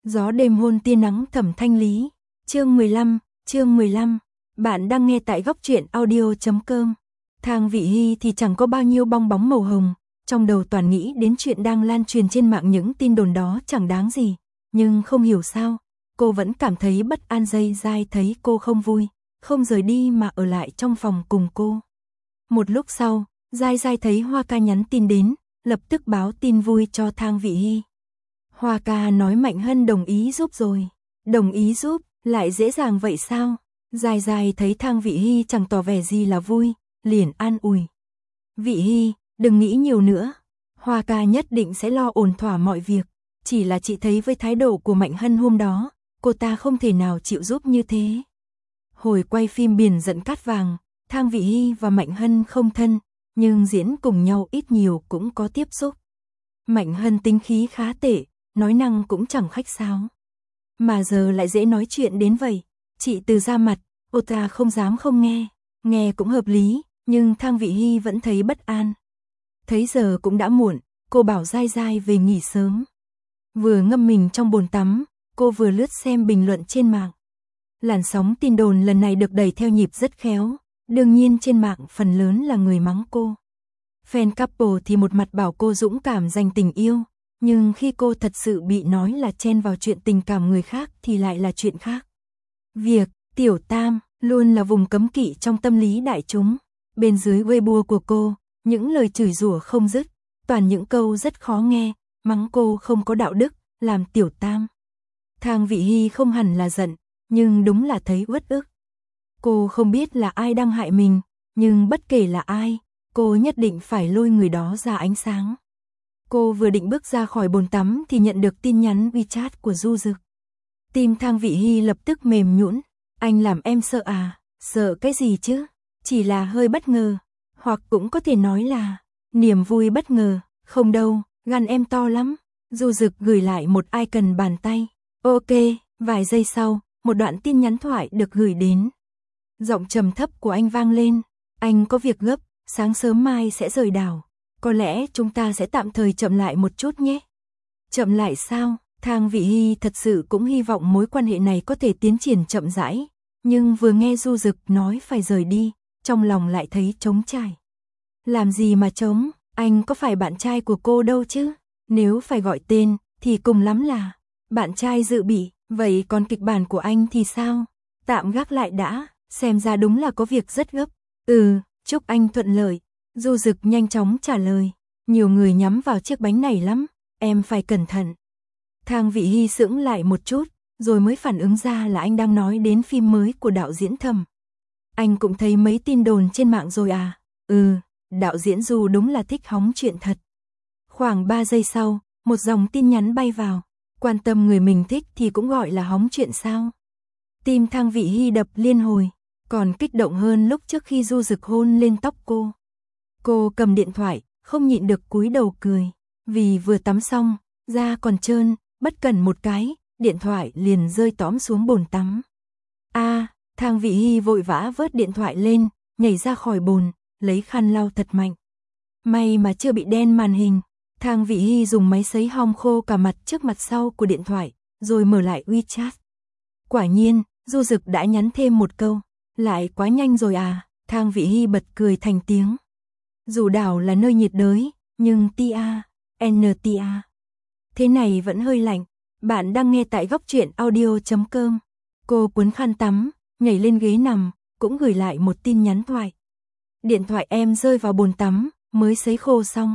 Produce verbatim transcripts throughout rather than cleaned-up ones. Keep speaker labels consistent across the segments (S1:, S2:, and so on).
S1: Gió đêm hôn tia nắng thẩm thanh lý. Chương mười lăm, chương mười lăm. Bạn đang nghe tại góc truyện audio chấm com. Thang Vị Hy thì chẳng có bao nhiêu bong bóng màu hồng, trong đầu toàn nghĩ đến chuyện đang lan truyền trên mạng, những tin đồn đó chẳng đáng gì, nhưng không hiểu sao, cô vẫn cảm thấy bất an. Dây dai thấy cô không vui, không rời đi mà ở lại trong phòng cùng cô. Một lúc sau, Dai Dai thấy Hoa Ca nhắn tin đến, lập tức báo tin vui cho Thang Vị Hy. Hoa Ca nói Mạnh Hân đồng ý giúp rồi. Đồng ý giúp, lại dễ dàng vậy sao? Dai Dai thấy Thang Vị Hy chẳng tỏ vẻ gì là vui, liền an ủi. Vị Hy, đừng nghĩ nhiều nữa. Hoa Ca nhất định sẽ lo ổn thỏa mọi việc. Chỉ là chị thấy với thái độ của Mạnh Hân hôm đó, cô ta không thể nào chịu giúp như thế. Hồi quay phim Biển Giận Cát Vàng, Thang Vị Hy và Mạnh Hân không thân, nhưng diễn cùng nhau ít nhiều cũng có tiếp xúc. Mạnh Hân tính khí khá tệ, nói năng cũng chẳng khách sáo. Mà giờ lại dễ nói chuyện đến vậy. Chị từ ra mặt, cô ta không dám không nghe. Nghe cũng hợp lý, nhưng Thang Vị Hy vẫn thấy bất an. Thấy giờ cũng đã muộn, cô bảo Dai Dai về nghỉ sớm. Vừa ngâm mình trong bồn tắm, cô vừa lướt xem bình luận trên mạng. Làn sóng tin đồn lần này được đẩy theo nhịp rất khéo. Đương nhiên trên mạng phần lớn là người mắng cô. Fan couple thì một mặt bảo cô dũng cảm dành tình yêu, nhưng khi cô thật sự bị nói là chen vào chuyện tình cảm người khác thì lại là chuyện khác. Việc Tiểu Tam luôn là vùng cấm kỵ trong tâm lý đại chúng. Bên dưới Weibo của cô, những lời chửi rủa không dứt, toàn những câu rất khó nghe, mắng cô không có đạo đức, làm Tiểu Tam. Thang Vị Hy không hẳn là giận, nhưng đúng là thấy uất ức. Cô không biết là ai đang hại mình, nhưng bất kể là ai, cô nhất định phải lôi người đó ra ánh sáng. Cô vừa định bước ra khỏi bồn tắm thì nhận được tin nhắn WeChat của Du Dực. Tim Thang Vị Hy lập tức mềm nhũn. Anh làm em sợ à? Sợ cái gì chứ? Chỉ là hơi bất ngờ, hoặc cũng có thể nói là niềm vui bất ngờ. Không đâu, gan em to lắm. Du Dực gửi lại một icon bàn tay. Ok, vài giây sau, một đoạn tin nhắn thoại được gửi đến. Giọng trầm thấp của anh vang lên. Anh có việc gấp, sáng sớm mai sẽ rời đảo. Có lẽ chúng ta sẽ tạm thời chậm lại một chút nhé. Chậm lại sao? Thang Vị Hy thật sự cũng hy vọng mối quan hệ này có thể tiến triển chậm rãi. Nhưng vừa nghe Du Dực nói phải rời đi, trong lòng lại thấy trống trải. Làm gì mà trống, anh có phải bạn trai của cô đâu chứ? Nếu phải gọi tên, thì cùng lắm là bạn trai dự bị. Vậy còn kịch bản của anh thì sao? Tạm gác lại đã, xem ra đúng là có việc rất gấp. Ừ, chúc anh thuận lợi. Du Dực nhanh chóng trả lời. Nhiều người nhắm vào chiếc bánh này lắm, em phải cẩn thận. Thang Vị Hy sững lại một chút, rồi mới phản ứng ra là anh đang nói đến phim mới của đạo diễn Thẩm. Anh cũng thấy mấy tin đồn trên mạng rồi à? Ừ, đạo diễn Du đúng là thích hóng chuyện thật. Khoảng ba giây sau, một dòng tin nhắn bay vào. Quan tâm người mình thích thì cũng gọi là hóng chuyện sao? Tim Thang Vị Hy đập liên hồi, còn kích động hơn lúc trước khi Du Dực hôn lên tóc cô. Cô cầm điện thoại, không nhịn được cúi đầu cười. Vì vừa tắm xong, da còn trơn, bất cẩn một cái, điện thoại liền rơi tõm xuống bồn tắm. A, à, Thang Vị Hy vội vã vớt điện thoại lên, nhảy ra khỏi bồn, lấy khăn lau thật mạnh. May mà chưa bị đen màn hình. Thang Vị Hy dùng máy sấy hong khô cả mặt trước mặt sau của điện thoại, rồi mở lại WeChat. Quả nhiên, Du Dực đã nhắn thêm một câu. Lại quá nhanh rồi à? Thang Vị Hy bật cười thành tiếng. Dù đảo là nơi nhiệt đới, nhưng tia, tia. Thế này vẫn hơi lạnh. Bạn đang nghe tại góc truyện audio chấm com. Cô cuốn khăn tắm, nhảy lên ghế nằm, cũng gửi lại một tin nhắn thoại. Điện thoại em rơi vào bồn tắm, mới sấy khô xong.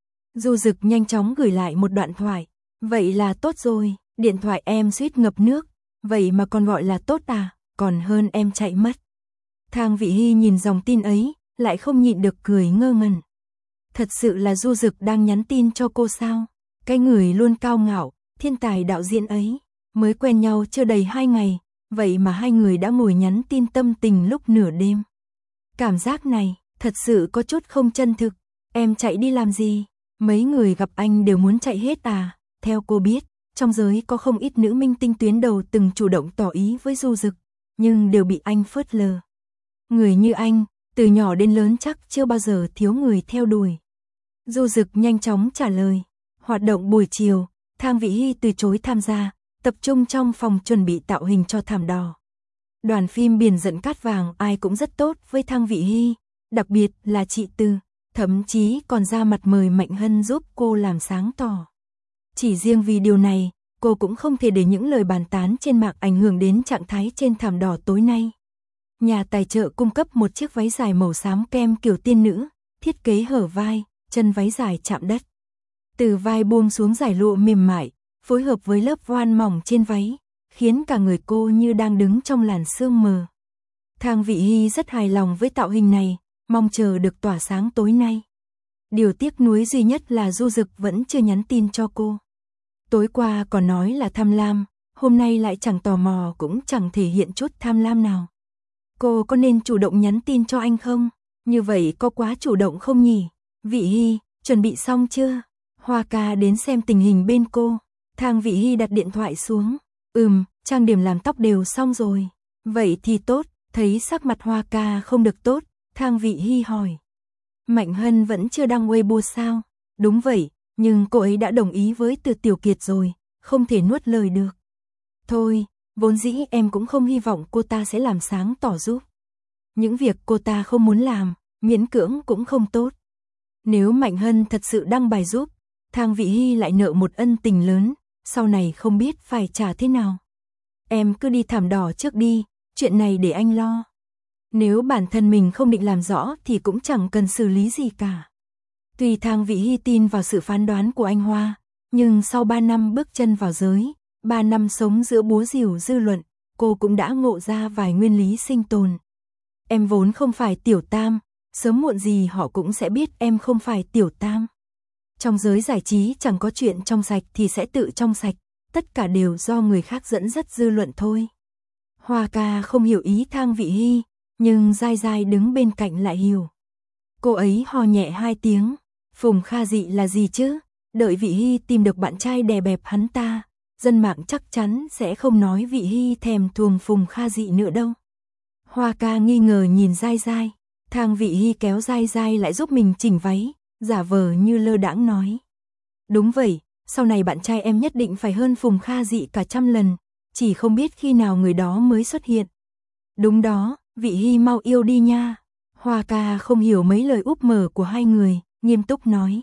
S1: Du Dực nhanh chóng gửi lại một đoạn thoại. Vậy là tốt rồi, điện thoại em suýt ngập nước. Vậy mà còn gọi là tốt à, còn hơn em chạy mất. Thang Vị Hy nhìn dòng tin ấy, lại không nhịn được cười ngơ ngẩn. Thật sự là Du Dực đang nhắn tin cho cô sao? Cái người luôn cao ngạo, thiên tài đạo diễn ấy, mới quen nhau chưa đầy hai ngày, vậy mà hai người đã ngồi nhắn tin tâm tình lúc nửa đêm. Cảm giác này, thật sự có chút không chân thực. Em chạy đi làm gì? Mấy người gặp anh đều muốn chạy hết à? Theo cô biết, trong giới có không ít nữ minh tinh tuyến đầu từng chủ động tỏ ý với Du Dực, nhưng đều bị anh phớt lờ. Người như anh, từ nhỏ đến lớn chắc chưa bao giờ thiếu người theo đuổi. Du Dực nhanh chóng trả lời. Hoạt động buổi chiều, Thang Vị Hy từ chối tham gia, tập trung trong phòng chuẩn bị tạo hình cho thảm đỏ. Đoàn phim Biển Giận Cát Vàng ai cũng rất tốt với Thang Vị Hy, đặc biệt là chị Từ, thậm chí còn ra mặt mời Mạnh Hân giúp cô làm sáng tỏ. Chỉ riêng vì điều này, cô cũng không thể để những lời bàn tán trên mạng ảnh hưởng đến trạng thái trên thảm đỏ tối nay. Nhà tài trợ cung cấp một chiếc váy dài màu xám kem kiểu tiên nữ, thiết kế hở vai, chân váy dài chạm đất. Từ vai buông xuống giải lụa mềm mại, phối hợp với lớp voan mỏng trên váy, khiến cả người cô như đang đứng trong làn sương mờ. Thang Vị Hy rất hài lòng với tạo hình này, mong chờ được tỏa sáng tối nay. Điều tiếc nuối duy nhất là Du Dực vẫn chưa nhắn tin cho cô. Tối qua còn nói là tham lam, hôm nay lại chẳng tò mò cũng chẳng thể hiện chút tham lam nào. Cô có nên chủ động nhắn tin cho anh không? Như vậy có quá chủ động không nhỉ? Vị Hy, chuẩn bị xong chưa? Hoa ca đến xem tình hình bên cô. Thang Vị Hy đặt điện thoại xuống. Ừm, trang điểm làm tóc đều xong rồi. Vậy thì tốt, thấy sắc mặt Hoa ca không được tốt, Thang Vị Hy hỏi. Mạnh Hân vẫn chưa đăng Weibo sao? Đúng vậy, nhưng cô ấy đã đồng ý với Từ Tiểu Kiệt rồi, không thể nuốt lời được. Thôi, vốn dĩ em cũng không hy vọng cô ta sẽ làm sáng tỏ giúp. Những việc cô ta không muốn làm, miễn cưỡng cũng không tốt. Nếu Mạnh Hân thật sự đăng bài giúp, Thang Vị Hy lại nợ một ân tình lớn, sau này không biết phải trả thế nào. Em cứ đi thảm đỏ trước đi, chuyện này để anh lo. Nếu bản thân mình không định làm rõ thì cũng chẳng cần xử lý gì cả. Tuy Thang Vị Hy tin vào sự phán đoán của anh Hoa, nhưng sau ba năm bước chân vào giới, ba năm sống giữa búa rìu dư luận, cô cũng đã ngộ ra vài nguyên lý sinh tồn. Em vốn không phải tiểu tam, sớm muộn gì họ cũng sẽ biết em không phải tiểu tam. Trong giới giải trí chẳng có chuyện trong sạch thì sẽ tự trong sạch, tất cả đều do người khác dẫn dắt dư luận thôi. Hoa ca không hiểu ý Thang Vị Hy, nhưng dai dai đứng bên cạnh lại hiểu. Cô ấy hò nhẹ hai tiếng, Phùng Kha Dị là gì chứ? Đợi Vị Hy tìm được bạn trai đè bẹp hắn ta, dân mạng chắc chắn sẽ không nói Vị Hy thèm thuồng Phùng Kha Dị nữa đâu. Hoa ca nghi ngờ nhìn dai dai, Thang Vị Hy kéo dai dai lại giúp mình chỉnh váy, giả vờ như lơ đãng nói. Đúng vậy, sau này bạn trai em nhất định phải hơn Phùng Kha Dị cả trăm lần, chỉ không biết khi nào người đó mới xuất hiện. Đúng đó, Vị Hy mau yêu đi nha. Hoa ca không hiểu mấy lời úp mở của hai người, nghiêm túc nói.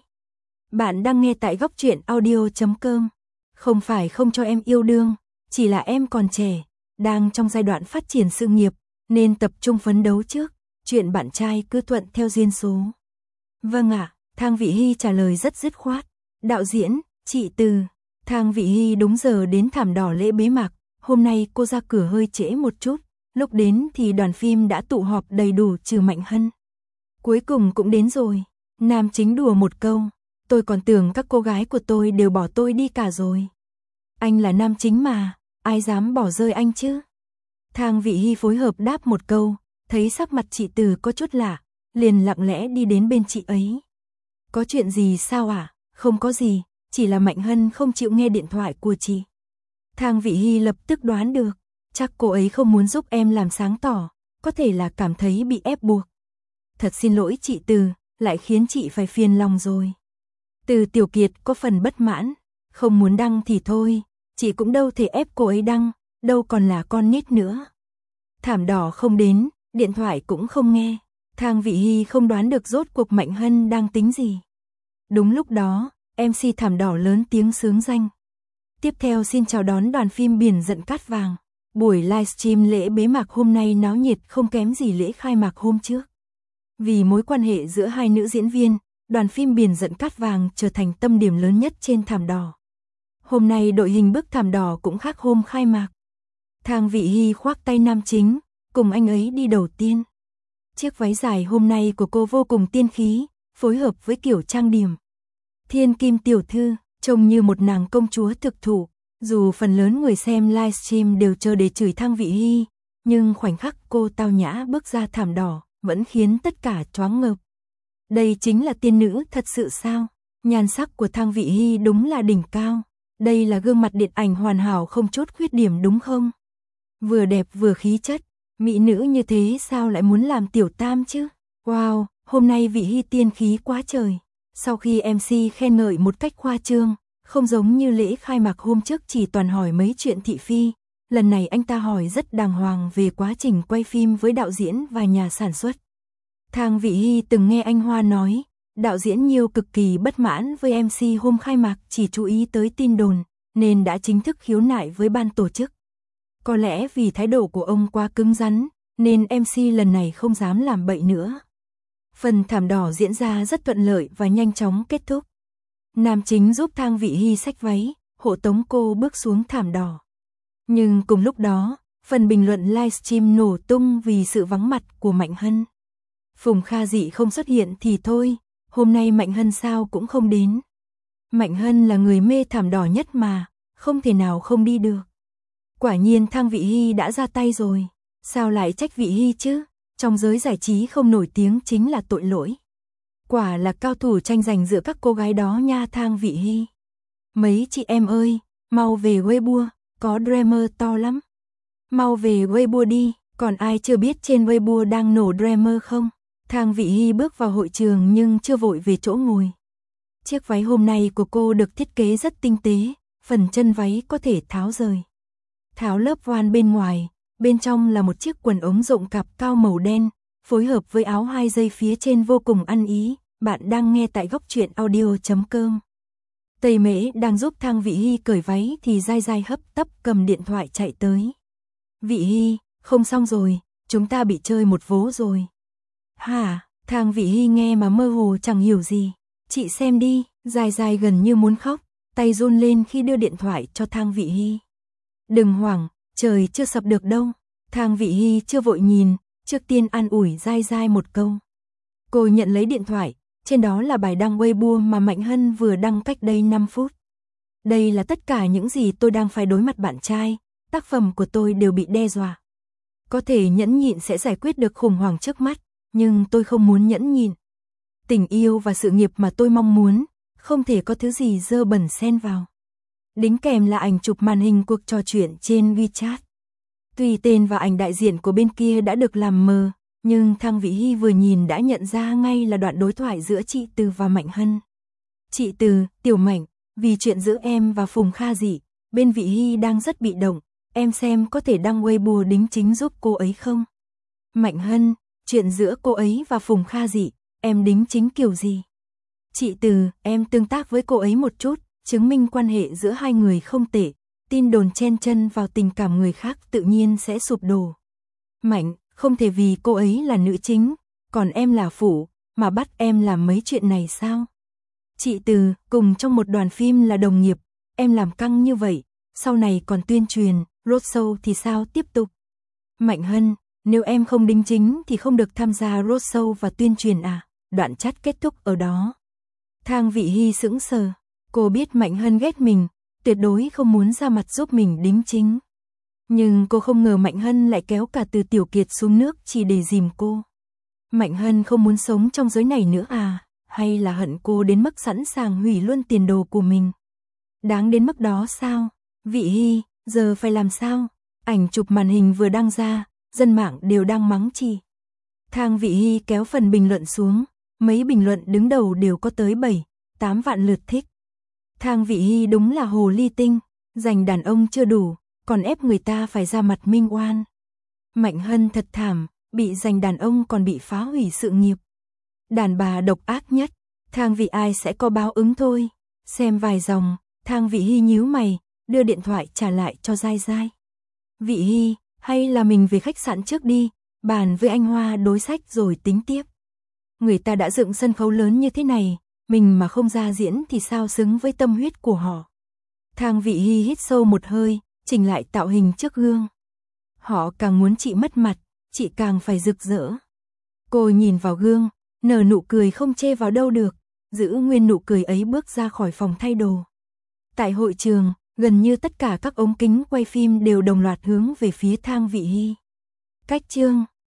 S1: Bạn đang nghe tại góc truyện audio chấm com. Không phải không cho em yêu đương, chỉ là em còn trẻ, đang trong giai đoạn phát triển sự nghiệp, nên tập trung phấn đấu trước, chuyện bạn trai cứ thuận theo duyên số. Vâng ạ, Thang Vị Hy trả lời rất dứt khoát. Đạo diễn, chị Từ. Thang Vị Hy đúng giờ đến thảm đỏ lễ bế mạc, hôm nay cô ra cửa hơi trễ một chút, lúc đến thì đoàn phim đã tụ họp đầy đủ trừ Mạnh Hân. Cuối cùng cũng đến rồi, nam chính đùa một câu, tôi còn tưởng các cô gái của tôi đều bỏ tôi đi cả rồi. Anh là nam chính mà, ai dám bỏ rơi anh chứ? Thang Vị Hy phối hợp đáp một câu, thấy sắc mặt chị Từ có chút lạ, liền lặng lẽ đi đến bên chị ấy. Có chuyện gì sao ạ? À? Không có gì, chỉ là Mạnh Hân không chịu nghe điện thoại của chị. Thang Vị Hy lập tức đoán được, chắc cô ấy không muốn giúp em làm sáng tỏ, có thể là cảm thấy bị ép buộc. Thật xin lỗi chị Từ, lại khiến chị phải phiền lòng rồi. Từ Tiểu Kiệt có phần bất mãn, không muốn đăng thì thôi, chị cũng đâu thể ép cô ấy đăng, đâu còn là con nít nữa. Thảm đỏ không đến, điện thoại cũng không nghe, Thang Vị Hy không đoán được rốt cuộc Mạnh Hân đang tính gì. Đúng lúc đó, em xê thảm đỏ lớn tiếng xướng danh. Tiếp theo xin chào đón đoàn phim Biển Giận Cát Vàng. Buổi livestream lễ bế mạc hôm nay náo nhiệt không kém gì lễ khai mạc hôm trước. Vì mối quan hệ giữa hai nữ diễn viên, đoàn phim Biển Giận Cát Vàng trở thành tâm điểm lớn nhất trên thảm đỏ. Hôm nay đội hình bước thảm đỏ cũng khác hôm khai mạc. Thang Vị Hy khoác tay nam chính, cùng anh ấy đi đầu tiên. Chiếc váy dài hôm nay của cô vô cùng tiên khí, phối hợp với kiểu trang điểm. Thiên kim tiểu thư, trông như một nàng công chúa thực thụ. Dù phần lớn người xem livestream đều chờ để chửi Thang Vị Hy, nhưng khoảnh khắc cô tao nhã bước ra thảm đỏ vẫn khiến tất cả choáng ngợp. Đây chính là tiên nữ thật sự sao? Nhan sắc của Thang Vị Hy đúng là đỉnh cao. Đây là gương mặt điện ảnh hoàn hảo không chút khuyết điểm đúng không? Vừa đẹp vừa khí chất, mỹ nữ như thế sao lại muốn làm tiểu tam chứ? Wow, hôm nay Vị Hy tiên khí quá trời. Sau khi em xê khen ngợi một cách khoa trương, Không giống như lễ khai mạc hôm trước chỉ toàn hỏi mấy chuyện thị phi, lần này anh ta hỏi rất đàng hoàng về quá trình quay phim với đạo diễn và nhà sản xuất. Thang Vị Hy từng nghe anh Hoa nói, đạo diễn Nhiêu cực kỳ bất mãn với em xê hôm khai mạc chỉ chú ý tới tin đồn, nên đã chính thức khiếu nại với ban tổ chức. Có lẽ vì thái độ của ông quá cứng rắn, nên em xê lần này không dám làm bậy nữa. Phần thảm đỏ diễn ra rất thuận lợi và nhanh chóng kết thúc. Nam chính giúp Thang Vị Hy xách váy, hộ tống cô bước xuống thảm đỏ. Nhưng cùng lúc đó, phần bình luận livestream nổ tung vì sự vắng mặt của Mạnh Hân. Phùng Kha Dị không xuất hiện thì thôi, hôm nay Mạnh Hân sao cũng không đến. Mạnh Hân là người mê thảm đỏ nhất mà, không thể nào không đi được. Quả nhiên Thang Vị Hy đã ra tay rồi, sao lại trách Vị Hy chứ, trong giới giải trí không nổi tiếng chính là tội lỗi. Quả là cao thủ tranh giành giữa các cô gái đó nha Thang Vị Hy. Mấy chị em ơi, mau về Weibo, có drama to lắm. Mau về Weibo đi, còn ai chưa biết trên Weibo đang nổ drama không? Thang Vị Hy bước vào hội trường nhưng chưa vội về chỗ ngồi. Chiếc váy hôm nay của cô được thiết kế rất tinh tế, phần chân váy có thể tháo rời. Tháo lớp voan bên ngoài, bên trong là một chiếc quần ống rộng cặp cao màu đen, phối hợp với áo hai dây phía trên vô cùng ăn ý. Bạn đang nghe tại góc truyện audio chấm com. Tây Mễ đang giúp Thang Vị Hy cởi váy thì dai dai hấp tấp cầm điện thoại chạy tới. Vị Hy, không xong rồi, chúng ta bị chơi một vố rồi. Hả? Thang Vị Hy nghe mà mơ hồ chẳng hiểu gì. Chị xem đi, dai dai gần như muốn khóc, tay run lên khi đưa điện thoại cho Thang Vị Hy. Đừng hoảng, trời chưa sập được đâu. Thang Vị Hy chưa vội nhìn, trước tiên an ủi dai dai một câu. Cô nhận lấy điện thoại, trên đó là bài đăng Weibo mà Mạnh Hân vừa đăng cách đây năm phút. Đây là tất cả những gì tôi đang phải đối mặt bạn trai, tác phẩm của tôi đều bị đe dọa. Có thể nhẫn nhịn sẽ giải quyết được khủng hoảng trước mắt, nhưng tôi không muốn nhẫn nhịn. Tình yêu và sự nghiệp mà tôi mong muốn, không thể có thứ gì dơ bẩn xen vào. Đính kèm là ảnh chụp màn hình cuộc trò chuyện trên WeChat. Tuy tên và ảnh đại diện của bên kia đã được làm mờ, nhưng Thang Vị Hy vừa nhìn đã nhận ra ngay là đoạn đối thoại giữa chị Từ và Mạnh Hân. Chị Từ, Tiểu Mạnh, vì chuyện giữa em và Phùng Kha Dị, bên Vị Hy đang rất bị động, em xem có thể đăng Weibo đính chính giúp cô ấy không? Mạnh Hân, chuyện giữa cô ấy và Phùng Kha Dị, em đính chính kiểu gì? Chị Từ, em tương tác với cô ấy một chút, chứng minh quan hệ giữa hai người không tệ, tin đồn chen chân vào tình cảm người khác tự nhiên sẽ sụp đổ. Mạnh, không thể vì cô ấy là nữ chính, còn em là phụ, mà bắt em làm mấy chuyện này sao? Chị Từ, cùng trong một đoàn phim là đồng nghiệp, em làm căng như vậy, sau này còn tuyên truyền, roadshow thì sao tiếp tục? Mạnh Hân, nếu em không đính chính thì không được tham gia roadshow và tuyên truyền à? Đoạn chat kết thúc ở đó. Thang Vị Hy sững sờ, cô biết Mạnh Hân ghét mình, tuyệt đối không muốn ra mặt giúp mình đính chính. Nhưng cô không ngờ Mạnh Hân lại kéo cả Từ Tiểu Kiệt xuống nước chỉ để dìm cô. Mạnh Hân không muốn sống trong giới này nữa à, hay là hận cô đến mức sẵn sàng hủy luôn tiền đồ của mình? Đáng đến mức đó sao? Vị Hy, giờ phải làm sao? Ảnh chụp màn hình vừa đăng ra, dân mạng đều đang mắng chị. Thang Vị Hy kéo phần bình luận xuống, mấy bình luận đứng đầu đều có tới bảy, tám vạn lượt thích. Thang Vị Hy đúng là hồ ly tinh, giành đàn ông chưa đủ, còn ép người ta phải ra mặt minh oan. Mạnh Hân thật thảm, bị giành đàn ông còn bị phá hủy sự nghiệp. Đàn bà độc ác nhất, Thang Vị ai sẽ có báo ứng thôi. Xem vài dòng, Thang Vị Hy nhíu mày, đưa điện thoại trả lại cho dai dai. Vị Hy, hay là mình về khách sạn trước đi, bàn với anh Hoa đối sách rồi tính tiếp. Người ta đã dựng sân khấu lớn như thế này, mình mà không ra diễn thì sao xứng với tâm huyết của họ. Thang Vị Hy hít sâu một hơi, chỉnh lại tạo hình trước gương. Họ càng muốn chị mất mặt, chị càng phải rực rỡ. Cô nhìn vào gương, nở nụ cười không chê vào đâu được, giữ nguyên nụ cười ấy bước ra khỏi phòng thay đồ. Tại hội trường, gần như tất cả các ống kính quay phim đều đồng loạt hướng về phía Thang Vị Hy. Cách chương